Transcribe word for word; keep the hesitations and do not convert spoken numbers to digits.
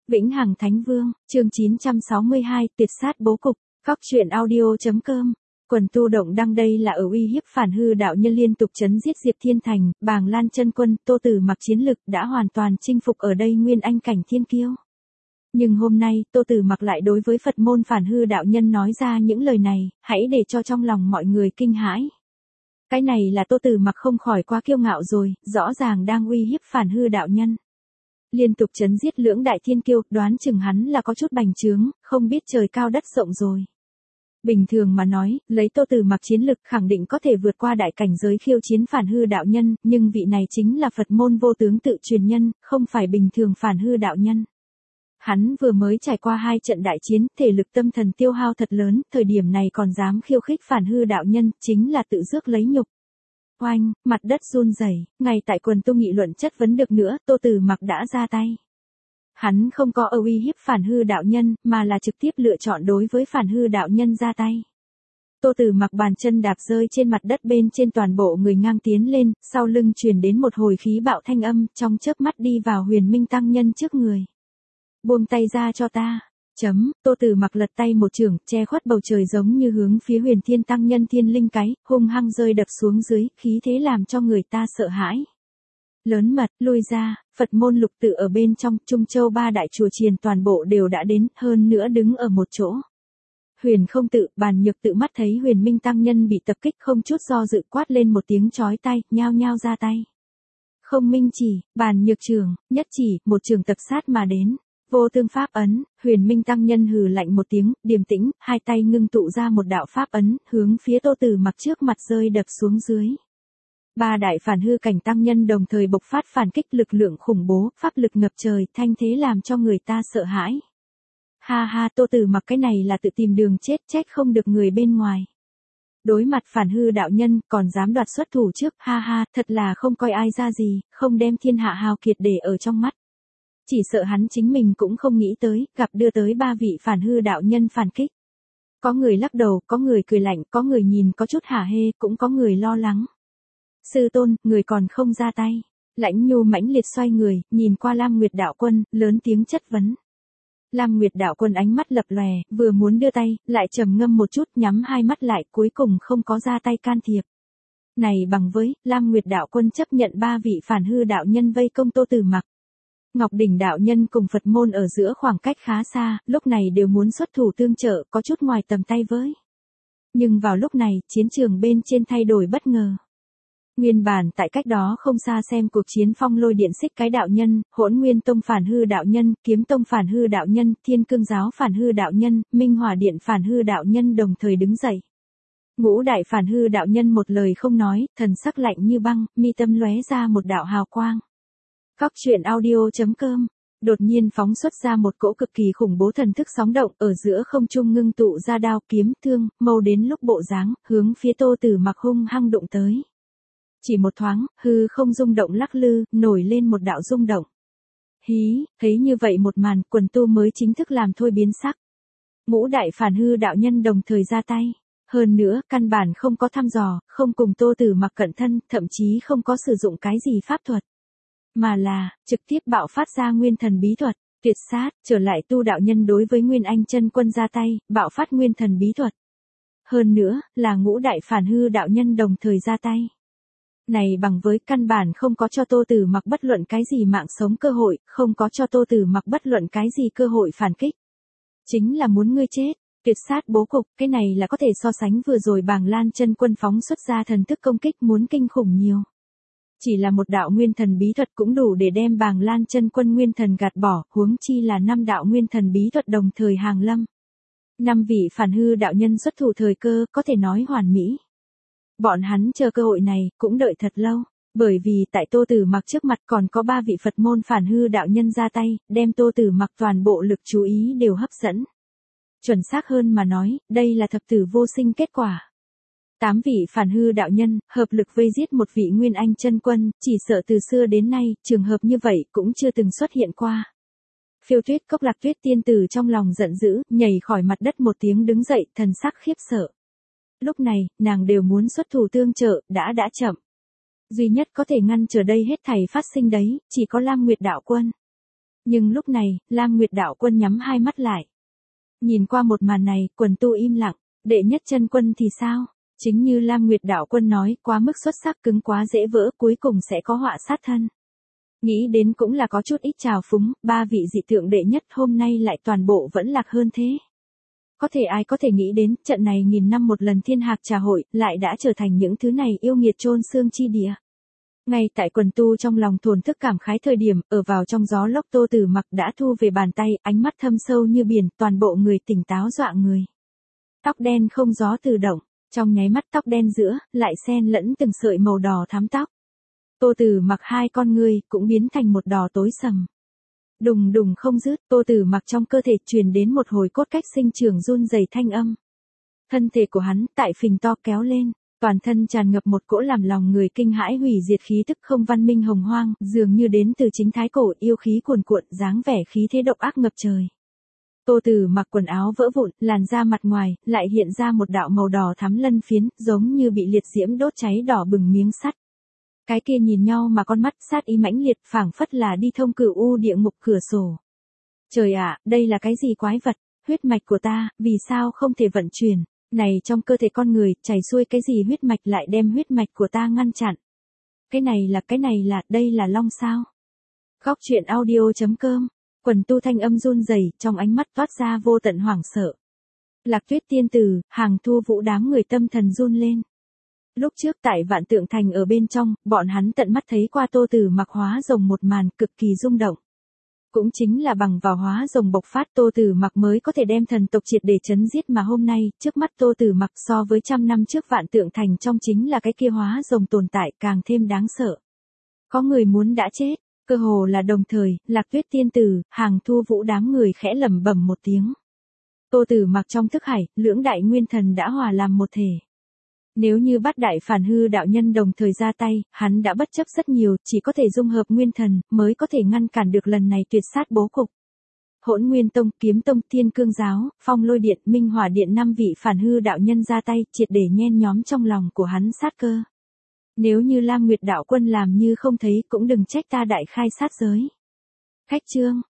Vĩnh Hằng Thánh Vương, chương chín trăm sáu mươi hai, tuyệt sát bố cục, Cóc truyện audio.com. Quần tu động đăng đây là ở uy hiếp phản hư đạo nhân liên tục chấn giết Diệp Thiên Thành, Bàng Lan chân quân, Tô Tử Mặc chiến lực đã hoàn toàn chinh phục ở đây nguyên anh cảnh thiên kiêu. Nhưng hôm nay, Tô Tử Mặc lại đối với Phật môn phản hư đạo nhân nói ra những lời này, hãy để cho trong lòng mọi người kinh hãi. Cái này là Tô Tử Mặc không khỏi quá kiêu ngạo rồi, rõ ràng đang uy hiếp phản hư đạo nhân. Liên tục chấn giết lưỡng đại thiên kiêu, đoán chừng hắn là có chút bành trướng, không biết trời cao đất rộng rồi. Bình thường mà nói, lấy Tô Tử Mặc chiến lực khẳng định có thể vượt qua đại cảnh giới khiêu chiến phản hư đạo nhân, nhưng vị này chính là Phật môn vô tướng tự truyền nhân, không phải bình thường phản hư đạo nhân. Hắn vừa mới trải qua hai trận đại chiến, thể lực tâm thần tiêu hao thật lớn, thời điểm này còn dám khiêu khích phản hư đạo nhân, chính là tự rước lấy nhục. Oanh, mặt đất run rẩy, ngay tại quần tu nghị luận chất vấn được nữa, Tô Tử Mặc đã ra tay. Hắn không có ở uy hiếp phản hư đạo nhân, mà là trực tiếp lựa chọn đối với phản hư đạo nhân ra tay. Tô Tử Mặc bàn chân đạp rơi trên mặt đất bên trên toàn bộ người ngang tiến lên, sau lưng truyền đến một hồi khí bạo thanh âm, trong chớp mắt đi vào Huyền Minh tăng nhân trước người. Buông tay ra cho ta. Chấm, Tô Tử Mặc lật tay một chưởng, che khuất bầu trời giống như hướng phía Huyền Thiên tăng nhân thiên linh cái, hung hăng rơi đập xuống dưới, khí thế làm cho người ta sợ hãi. Lớn mật, lui ra, Phật môn lục tự ở bên trong, Trung Châu ba đại chùa chiền toàn bộ đều đã đến, hơn nữa đứng ở một chỗ. Huyền không tự, Bàn Nhược tự mắt thấy Huyền Minh tăng nhân bị tập kích không chút do dự quát lên một tiếng chói tai, nhao nhao ra tay. Không minh chỉ, Bàn Nhược trường, nhất chỉ, một trường tập sát mà đến. Vô tương pháp ấn, Huyền Minh tăng nhân hừ lạnh một tiếng, điềm tĩnh, hai tay ngưng tụ ra một đạo pháp ấn, hướng phía Tô Tử Mặc trước mặt rơi đập xuống dưới. Ba đại phản hư cảnh tăng nhân đồng thời bộc phát phản kích lực lượng khủng bố, pháp lực ngập trời, thanh thế làm cho người ta sợ hãi. Ha ha, Tô Tử Mặc cái này là tự tìm đường chết, trách không được người bên ngoài. Đối mặt phản hư đạo nhân, còn dám đoạt xuất thủ trước, ha ha, thật là không coi ai ra gì, không đem thiên hạ hào kiệt để ở trong mắt. Chỉ sợ hắn chính mình cũng không nghĩ tới, gặp đưa tới ba vị phản hư đạo nhân phản kích. Có người lắc đầu, có người cười lạnh, có người nhìn có chút hả hê, cũng có người lo lắng. Sư tôn, người còn không ra tay. Lãnh Nhu mãnh liệt xoay người, nhìn qua Lam Nguyệt đạo quân, lớn tiếng chất vấn. Lam Nguyệt đạo quân ánh mắt lập lòe, vừa muốn đưa tay, lại trầm ngâm một chút, nhắm hai mắt lại, cuối cùng không có ra tay can thiệp. Này bằng với, Lam Nguyệt đạo quân chấp nhận ba vị phản hư đạo nhân vây công Tô Tử Mặc. Ngọc Đỉnh đạo nhân cùng Phật môn ở giữa khoảng cách khá xa, lúc này đều muốn xuất thủ tương trợ, có chút ngoài tầm tay với. Nhưng vào lúc này, chiến trường bên trên thay đổi bất ngờ. Nguyên bản tại cách đó không xa xem cuộc chiến phong lôi điện xích cái đạo nhân, Hỗn Nguyên tông phản hư đạo nhân, Kiếm tông phản hư đạo nhân, Thiên Cương giáo phản hư đạo nhân, Minh Hỏa điện phản hư đạo nhân đồng thời đứng dậy. Ngũ đại phản hư đạo nhân một lời không nói, thần sắc lạnh như băng, mi tâm lóe ra một đạo hào quang. Cóc truyện audio.com. Đột nhiên phóng xuất ra một cỗ cực kỳ khủng bố thần thức sóng động, ở giữa không trung ngưng tụ ra đao kiếm thương, mâu đến lúc bộ dáng, hướng phía Tô Tử Mặc hung hăng đụng tới. Chỉ một thoáng, hư không rung động lắc lư, nổi lên một đạo rung động. Hí, thấy như vậy một màn, quần tu mới chính thức làm thôi biến sắc. Ngũ đại phản hư đạo nhân đồng thời ra tay. Hơn nữa, căn bản không có thăm dò, không cùng Tô Tử Mặc cận thân, thậm chí không có sử dụng cái gì pháp thuật. Mà là, trực tiếp bạo phát ra nguyên thần bí thuật, tuyệt sát, trở lại tu đạo nhân đối với Nguyên Anh chân quân ra tay, bạo phát nguyên thần bí thuật. Hơn nữa, là ngũ đại phản hư đạo nhân đồng thời ra tay. Này bằng với căn bản không có cho Tô Tử Mặc bất luận cái gì mạng sống cơ hội, không có cho Tô Tử Mặc bất luận cái gì cơ hội phản kích. Chính là muốn ngươi chết, tuyệt sát bố cục, cái này là có thể so sánh vừa rồi Bàng Lan chân quân phóng xuất ra thần thức công kích muốn kinh khủng nhiều. Chỉ là một đạo nguyên thần bí thuật cũng đủ để đem Bàng Lan chân quân nguyên thần gạt bỏ, huống chi là năm đạo nguyên thần bí thuật đồng thời hàng lâm. Năm vị phản hư đạo nhân xuất thủ thời cơ, có thể nói hoàn mỹ. Bọn hắn chờ cơ hội này, cũng đợi thật lâu, bởi vì tại Tô Tử Mặc trước mặt còn có ba vị Phật môn phản hư đạo nhân ra tay, đem Tô Tử Mặc toàn bộ lực chú ý đều hấp dẫn. Chuẩn xác hơn mà nói, đây là thập tử vô sinh kết quả. Tám vị phản hư đạo nhân, hợp lực vây giết một vị Nguyên Anh chân quân, chỉ sợ từ xưa đến nay, trường hợp như vậy cũng chưa từng xuất hiện qua. Phiêu Tuyết Cốc Lạc Tuyết tiên tử trong lòng giận dữ, nhảy khỏi mặt đất một tiếng đứng dậy, thần sắc khiếp sợ. Lúc này, nàng đều muốn xuất thủ tương trợ, đã đã chậm. Duy nhất có thể ngăn trở đây hết thảy phát sinh đấy, chỉ có Lam Nguyệt đạo quân. Nhưng lúc này, Lam Nguyệt đạo quân nhắm hai mắt lại. Nhìn qua một màn này, quần tu im lặng, đệ nhất chân quân thì sao? Chính như Lam Nguyệt đạo quân nói, quá mức xuất sắc cứng quá dễ vỡ, cuối cùng sẽ có họa sát thân. Nghĩ đến cũng là có chút ít trào phúng, ba vị dị tượng đệ nhất hôm nay lại toàn bộ vẫn lạc hơn thế. Có thể ai có thể nghĩ đến, trận này nghìn năm một lần thiên hạc trà hội, lại đã trở thành những thứ này yêu nghiệt chôn xương chi địa. Ngay tại quần tu trong lòng thổn thức cảm khái thời điểm, ở vào trong gió lốc Tô Tử Mặc đã thu về bàn tay, ánh mắt thâm sâu như biển, toàn bộ người tỉnh táo dọa người. Tóc đen không gió tự động, trong nháy mắt tóc đen giữa, lại xen lẫn từng sợi màu đỏ thắm tóc. Tô Tử Mặc hai con người, cũng biến thành một đỏ tối sầm. Đùng đùng không dứt, Tô Tử Mặc trong cơ thể truyền đến một hồi cốt cách sinh trưởng run rẩy thanh âm. Thân thể của hắn, tại phình to kéo lên, toàn thân tràn ngập một cỗ làm lòng người kinh hãi hủy diệt khí tức không văn minh hồng hoang, dường như đến từ chính thái cổ, yêu khí cuồn cuộn, dáng vẻ khí thế độc ác ngập trời. Tô Tử Mặc quần áo vỡ vụn, làn da mặt ngoài, lại hiện ra một đạo màu đỏ thắm lân phiến, giống như bị liệt diễm đốt cháy đỏ bừng miếng sắt. Cái kia nhìn nhau mà con mắt sát ý mãnh liệt, phảng phất là đi thông cửu u địa ngục cửa sổ. Trời ạ, đây là cái gì quái vật? Huyết mạch của ta, vì sao không thể vận chuyển? Này trong cơ thể con người, chảy xuôi cái gì huyết mạch lại đem huyết mạch của ta ngăn chặn? Cái này là, cái này là, đây là long sao? Góc truyện audio chấm com, quần tu thanh âm run rẩy, trong ánh mắt toát ra vô tận hoảng sợ. Lạc Tuyết tiên tử, Hàng Thu Vũ đám người tâm thần run lên. Lúc trước tại Vạn Tượng Thành ở bên trong, bọn hắn tận mắt thấy qua Tô Tử Mặc hóa rồng một màn cực kỳ rung động. Cũng chính là bằng vào hóa rồng bộc phát Tô Tử Mặc mới có thể đem thần tộc triệt để chấn giết, mà hôm nay, trước mắt Tô Tử Mặc so với trăm năm trước Vạn Tượng Thành trong chính là cái kia hóa rồng tồn tại càng thêm đáng sợ. Có người muốn đã chết, cơ hồ là đồng thời, Lạc Tuyết tiên tử, Hàng Thu Vũ đám người khẽ lẩm bẩm một tiếng. Tô Tử Mặc trong thức hải, lưỡng đại nguyên thần đã hòa làm một thể. Nếu như Bát Đại Phản Hư đạo nhân đồng thời ra tay, hắn đã bất chấp rất nhiều, chỉ có thể dung hợp nguyên thần, mới có thể ngăn cản được lần này tuyệt sát bố cục. Hỗn Nguyên Tông, Kiếm Tông, Thiên Cương Giáo, Phong Lôi Điện, Minh Hỏa Điện năm vị Phản Hư đạo nhân ra tay, triệt để nhen nhóm trong lòng của hắn sát cơ. Nếu như Lam Nguyệt đạo quân làm như không thấy, cũng đừng trách ta đại khai sát giới. Khách chương